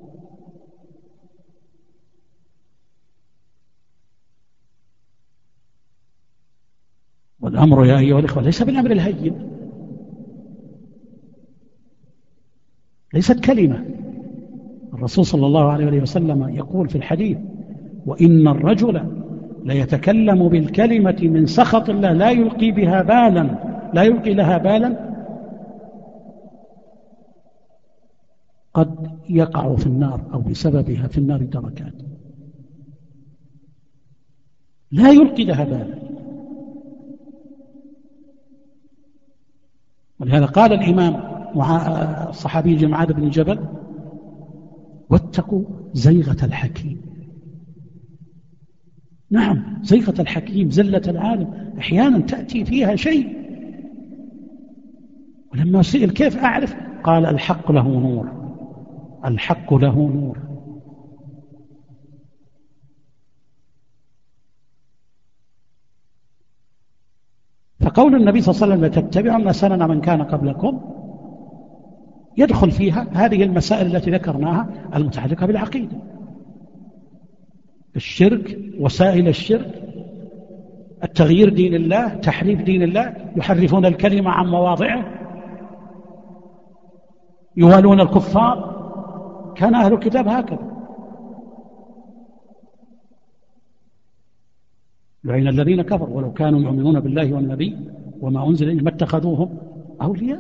[SPEAKER 2] والأمر يا أيها الإخوة ليس بالأمر الهين، ليست كلمة. الرسول صلى الله عليه وسلم يقول في الحديث: وإن الرجل ليتكلم بالكلمة من سخط الله لا يلقي لها بالا قد يقع في النار أو بسببها في النار دركات، لا يلقي لها بالا. ولهذا قال الإمام الصحابي معاذ بن جبل: واتقوا زيغة الحكيم. نعم، زيغة الحكيم، زلة العالم، أحيانا تأتي فيها شيء، ولما سئل كيف أعرف؟ قال: الحق له نور، الحق له نور. فقول النبي صلى الله عليه وسلم: لتتبعن سنن من كان قبلكم، يدخل فيها هذه المسائل التي ذكرناها المتعلقة بالعقيدة، الشرك، وسائل الشرك، التغيير دين الله، تحريف دين الله، يحرفون الكلمة عن مواضعه، يوالون الكفار. كان أهل الكتاب هكذا، لعن الذين كفروا ولو كانوا يؤمنون بالله والنبي وما أنزل إليهم ما اتخذوهم أولياء.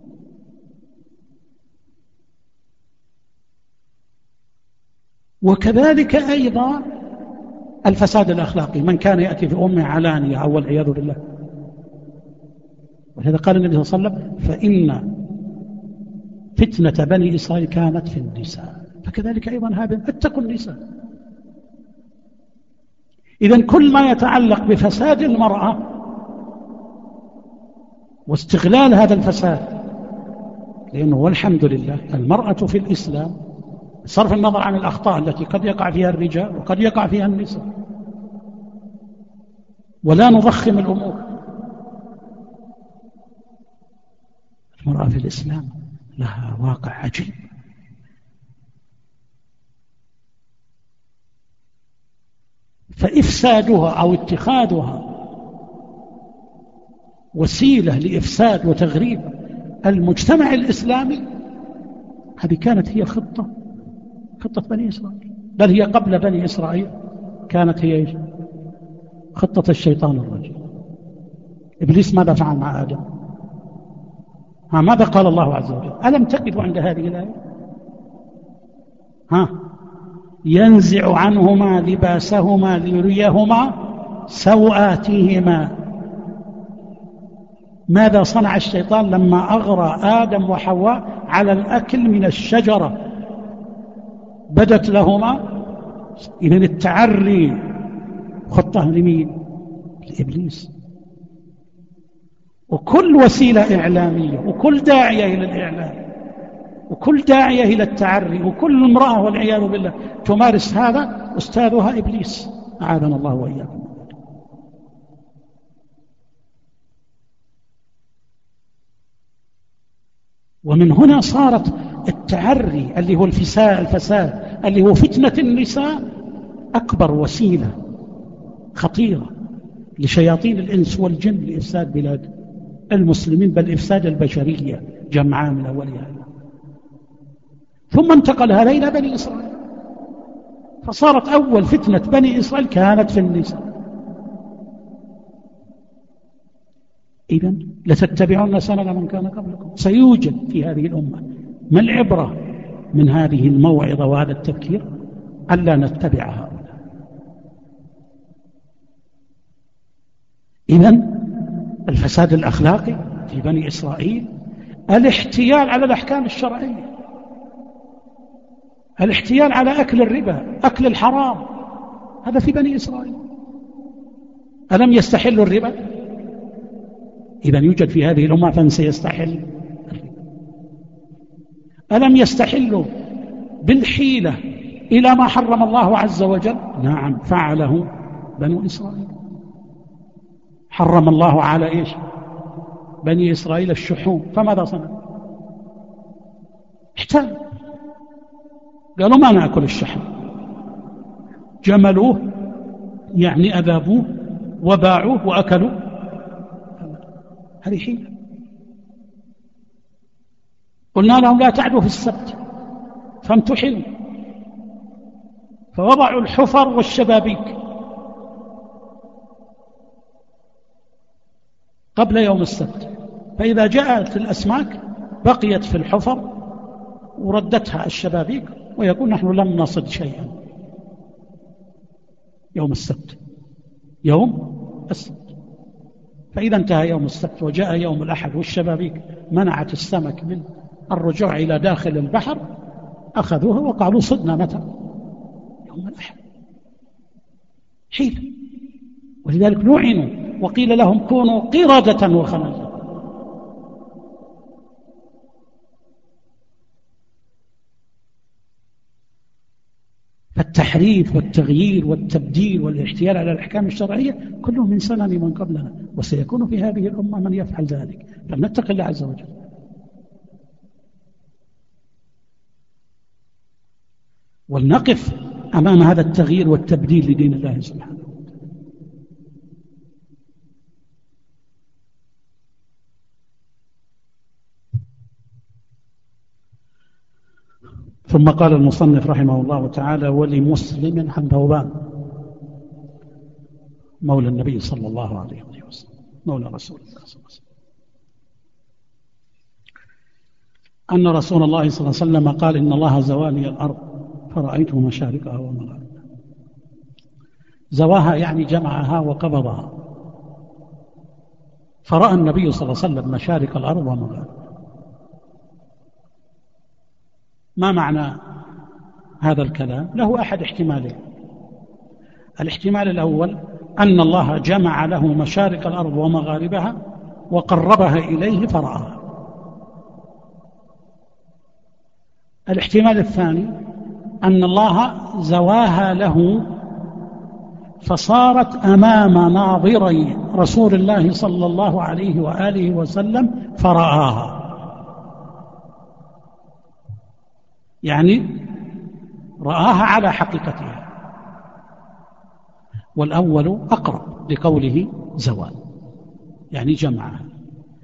[SPEAKER 2] وكذلك أيضا الفساد الأخلاقي، من كان يأتي في أمه علانية أو والعياذ بالله. ولهذا قال النبي صلى الله عليه وسلم: فإن فتنة بني إسرائيل كانت في النساء، فكذلك أيضا هذا اتقوا النساء. إذن كل ما يتعلق بفساد المرأة واستغلال هذا الفساد، لأنه والحمد لله المرأة في الإسلام بصرف النظر عن الأخطاء التي قد يقع فيها الرجال وقد يقع فيها النساء، ولا نضخم الأمور، المرأة في الإسلام لها واقع عجيب. فإفسادها أو اتخاذها وسيلة لإفساد وتغريب المجتمع الإسلامي، هذه كانت هي الخطة خطة بني إسرائيل، بل هي قبل بني إسرائيل كانت هي إيش؟ خطة الشيطان الرجيم. إبليس ماذا فعل مع آدم؟ ماذا قال الله عز وجل؟ ألم تقفوا عند هذه الآية؟ ينزع عنهما لباسهما ليريهما سوآتهما. ماذا صنع الشيطان لما أغرى آدم وحواء على الأكل من الشجرة؟ بدت لهما. إذن التعري خطة لمين؟ لإبليس. وكل وسيلة إعلامية وكل داعية إلى الإعلام وكل داعية إلى التعري وكل امرأة والعياذ بالله تمارس هذا أستاذها إبليس، أعاذنا الله وإياكم. ومن هنا صارت التعري اللي هو الفساد اللي هو فتنة النساء أكبر وسيلة خطيرة لشياطين الإنس والجن لإفساد بلاد المسلمين، بل إفساد البشرية جمعاء من أولها. ثم انتقل هذا إلى بني إسرائيل، فصارت أول فتنة بني إسرائيل كانت في النساء. إذن لتتبعون سنن من كان قبلكم. سيوجد في هذه الأمة. ما العبرة من هذه الموعظة وهذا التذكير؟ ألا نتبع هؤلاء. إذن الفساد الأخلاقي في بني إسرائيل، الاحتيال على الأحكام الشرعية، الاحتيال على أكل الربا، أكل الحرام، هذا في بني إسرائيل. ألم يستحلوا الربا؟ إذن يوجد في هذه الأمة فمن سيستحل الربا. ألم يستحلوا بالحيلة إلى ما حرم الله عز وجل؟ نعم، فعله بنو إسرائيل. حرم الله على إيش؟ بني إسرائيل الشحوم، فماذا صنع؟ احتالوا، قالوا ما نأكل الشحم، جملوه يعني أذابوه وباعوه وأكلوا. هذه حيلة. قلنا لهم لا تعدوا في السبت فامتحنوا، فوضعوا الحفر والشبابيك قبل يوم السبت، فإذا جاءت الأسماك بقيت في الحفر وردتها الشبابيك، ويقول نحن لم نصد شيئا يوم السبت. يوم السبت. فإذا انتهى يوم السبت وجاء يوم الأحد والشبابيك منعت السمك من الرجوع إلى داخل البحر، أخذوها وقالوا صدنا متى؟ يوم الأحد. حيلة. ولذلك لعنوا وقيل لهم كونوا قردة وخنازير. فالتحريف والتغيير والتبديل والاحتيال على الأحكام الشرعية كله من سنن من قبلنا، وسيكون في هذه الأمة من يفعل ذلك، فلنتق الله عز وجل. ولنقف أمام هذا التغيير والتبديل لدين الله سبحانه. ثم قال المصنف رحمه الله تعالى: ولمسلم عن ثوبان مولى النبي صلى الله عليه وسلم مولى رسول الله صلى الله عليه وسلم أن رسول الله صلى الله عليه وسلم قال: إن الله زواني الأرض فرأيت مشارقها ومغاربها. زواها يعني جمعها وقبضها، فرأى النبي صلى الله عليه وسلم مشارق الأرض ومغاربها. ما معنى هذا الكلام؟ له أحد احتمالين. الاحتمال الأول أن الله جمع له مشارق الأرض ومغاربها وقربها إليه فرآها. الاحتمال الثاني أن الله زواها له فصارت أمام ناظري رسول الله صلى الله عليه وآله وسلم فرآها، يعني رآها على حقيقتها. والأول أقرب لقوله زوال، يعني جمعها.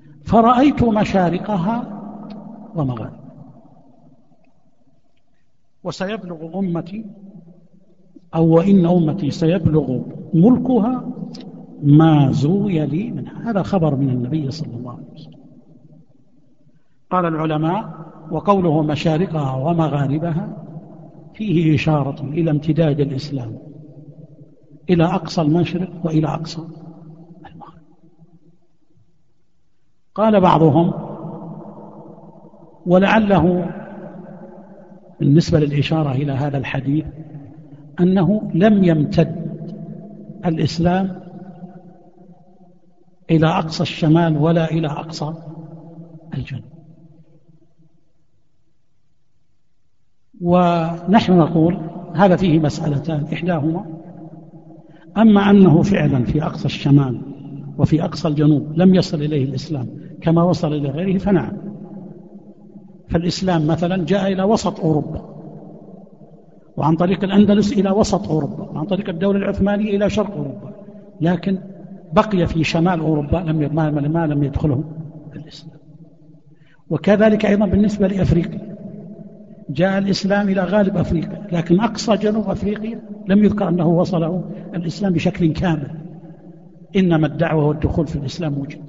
[SPEAKER 2] فرأيت مشارقها ومغاربها. وسيبلغ أمتي أو وإن أمتي سيبلغ ملكها ما زوي لي منها. هذا خبر من النبي صلى الله عليه وسلم. قال العلماء: وقوله مشارقها ومغاربها فيه إشارة إلى امتداد الإسلام إلى أقصى المشرق وإلى أقصى المغرب. قال بعضهم: ولعله بالنسبة للإشارة إلى هذا الحديث أنه لم يمتد الإسلام إلى أقصى الشمال ولا إلى أقصى الجنوب. ونحن نقول هذا فيه مسألتان: إحداهما أما أنه فعلا في أقصى الشمال وفي أقصى الجنوب لم يصل إليه الإسلام كما وصل إلى غيره فنعم. فالإسلام مثلا جاء إلى وسط أوروبا، وعن طريق الأندلس إلى وسط أوروبا، وعن طريق الدولة العثمانية إلى شرق أوروبا، لكن بقي في شمال أوروبا ما لم يدخله الإسلام. وكذلك أيضا بالنسبة لأفريقيا، جاء الإسلام إلى غالب أفريقيا، لكن أقصى جنوب أفريقيا لم يذكر أنه وصله الإسلام بشكل كامل، إنما الدعوة والدخول في الإسلام موجود.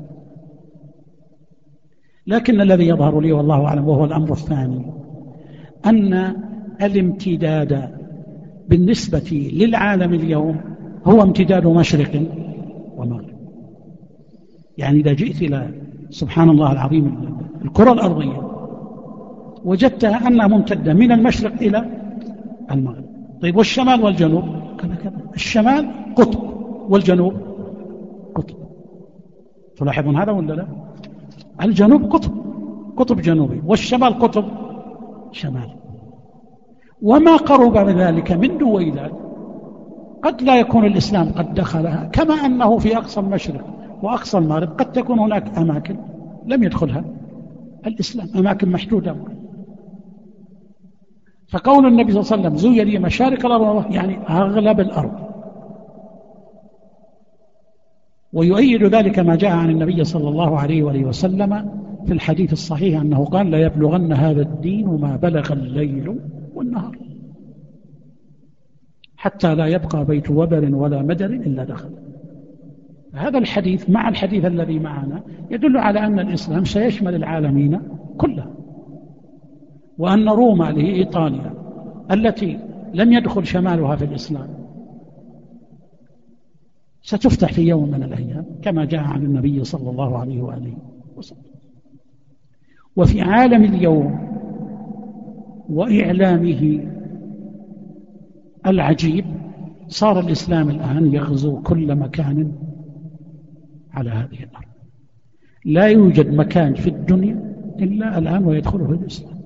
[SPEAKER 2] لكن الذي يظهر لي والله أعلم وهو الأمر الثاني أن الامتداد بالنسبة للعالم اليوم هو امتداد مشرق ومغرب. يعني إذا جئت إلى سبحان الله العظيم الكرة الأرضية وجدتها أنها ممتدة من المشرق إلى المغرب. طيب والشمال والجنوب؟ كذا. الشمال قطب والجنوب قطب. تلاحظون هذا ولا لا؟ الجنوب قطب جنوبي، والشمال قطب شمالي. وما قرب من ذلك من دويلات قد لا يكون الإسلام قد دخلها، كما أنه في أقصى المشرق وأقصى المغرب قد تكون هناك أماكن لم يدخلها الإسلام، أماكن محدودة. فقول النبي صلى الله عليه وسلم زوي لي مشارق الأرض يعني أغلب الأرض. ويؤيد ذلك ما جاء عن النبي صلى الله عليه وآله وسلم في الحديث الصحيح أنه قال: لا يبلغن هذا الدين ما بلغ الليل والنهار حتى لا يبقى بيت وبر ولا مدر إلا دخل. هذا الحديث مع الحديث الذي معنا يدل على أن الإسلام سيشمل العالمين كلها، وأن روما اللي هي إيطاليا التي لم يدخل شمالها في الإسلام ستفتح في يوم من الأيام كما جاء عن النبي صلى الله عليه وآله وسلم. وفي عالم اليوم وإعلامه العجيب صار الإسلام الآن يغزو كل مكان على هذه الأرض. لا يوجد مكان في الدنيا إلا الآن ويدخله الإسلام.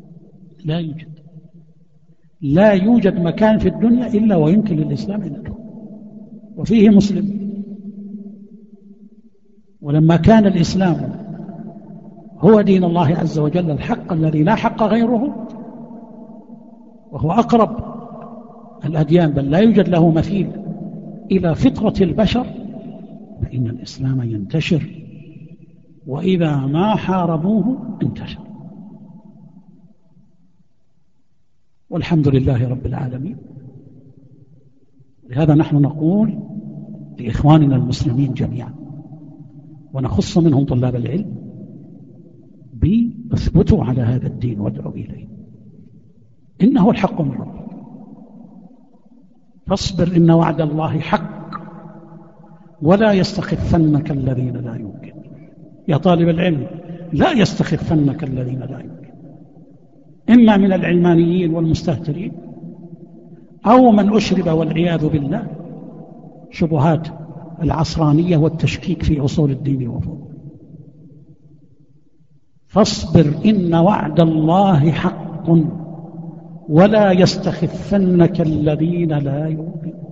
[SPEAKER 2] لا يوجد مكان في الدنيا إلا ويمكن للإسلام أن يدخل وفيه مسلم. ولما كان الإسلام هو دين الله عز وجل الحق الذي لا حق غيره، وهو أقرب الأديان بل لا يوجد له مثيل إلى فطرة البشر، فإن الإسلام ينتشر، وإذا ما حاربوه انتشر. والحمد لله رب العالمين. لهذا نحن نقول لإخواننا المسلمين جميعا ونخص منهم طلاب العلم بأثبتوا على هذا الدين وادعوا إليه، إنه الحق من ربك، فاصبر إن وعد الله حق ولا يستخفنك الذين لا يمكن. يا طالب العلم لا يستخفنك الذين لا يمكن، إما من العلمانيين والمستهترين أو من أشرب والعياذ بالله شبهات العصرانية والتشكيك في أصول الدين وفروعه. فاصبر إن وعد الله حق ولا يستخفنك الذين لا يؤمنون،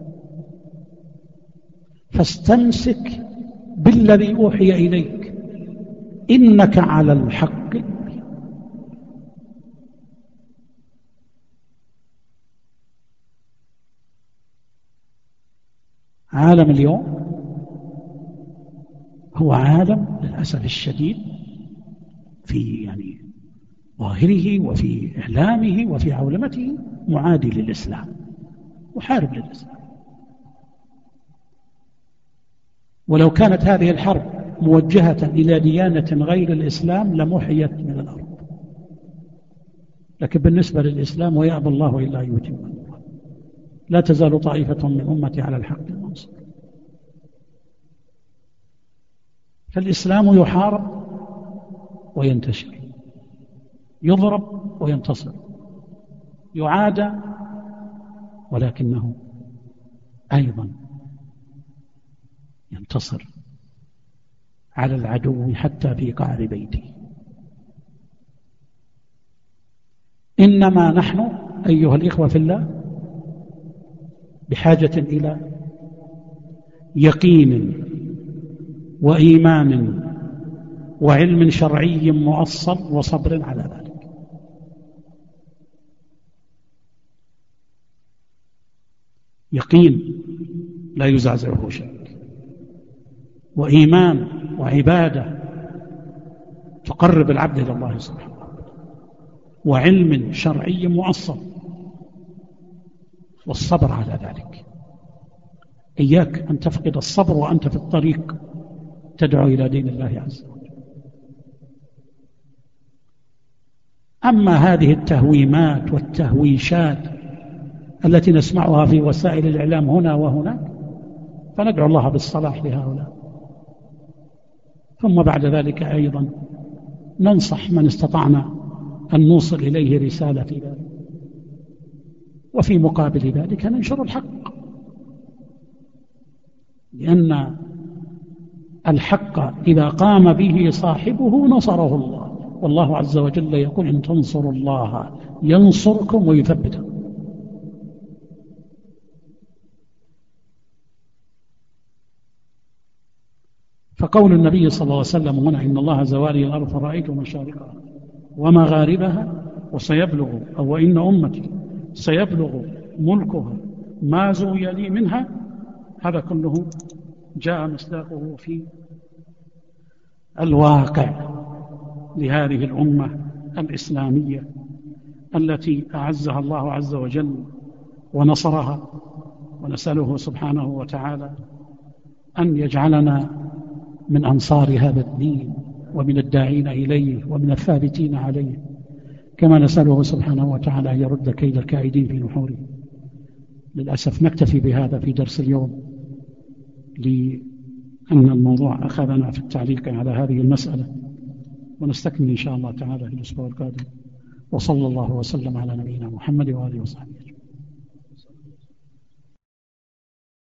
[SPEAKER 2] فاستمسك بالذي أوحي إليك إنك على الحق. عالم اليوم هو عالم للأسف الشديد في ظاهره وفي إعلامه وفي عولمته معادي للإسلام، محارب للإسلام. ولو كانت هذه الحرب موجهة إلى ديانة غير الإسلام لمحيت من الأرض، لكن بالنسبة للإسلام ويأبى الله إلا يتم نوره. لا تزال طائفة من أمتي على الحق المنصور. فالإسلام يحارب وينتشر، يضرب وينتصر، يعادى، ولكنه أيضا ينتصر على العدو حتى في قعر بيته. إنما نحن أيها الإخوة في الله بحاجة إلى يقين وإيمان وعلم شرعي مؤصل وصبر على ذلك. يقين لا يزعزعه شيء، وإيمان وعبادة تقرب العبد إلى الله سبحانه وتعالى، وعلم شرعي مؤصل، والصبر على ذلك. إياك أن تفقد الصبر وأنت في الطريق تدعو إلى دين الله عز وجل. أما هذه التهويمات والتهويشات التي نسمعها في وسائل الإعلام هنا وهناك فندعو الله بالصلاح لهؤلاء، ثم بعد ذلك أيضا ننصح من استطعنا أن نوصل إليه رسالة ذلك، وفي مقابل ذلك ننشر الحق، لأن الحق إذا قام به صاحبه نصره الله، والله عز وجل يقول إن تنصروا الله ينصركم ويثبت. فقول النبي صلى الله عليه وسلم هنا إن الله زوالي الأرض فرأيت مشارقها ومغاربها وسيبلغ أو إن أمتي سيبلغ ملكها ما زوي لي منها، هذا كله جاء مصداقه في الواقع لهذه الأمة الإسلامية التي أعزها الله عز وجل ونصرها، ونسأله سبحانه وتعالى أن يجعلنا من أنصار هذا الدين ومن الداعين إليه ومن الثابتين عليه، كما نسأله سبحانه وتعالى أن يرد كيد الكائدين في نحوره. للأسف نكتفي بهذا في درس اليوم، لأن الموضوع أخذنا في التعليق على هذه المسألة، ونستكمل إن شاء الله تعالى في الأسبوع القادم. وصلى الله وسلم على نبينا محمد وآله وصحبه.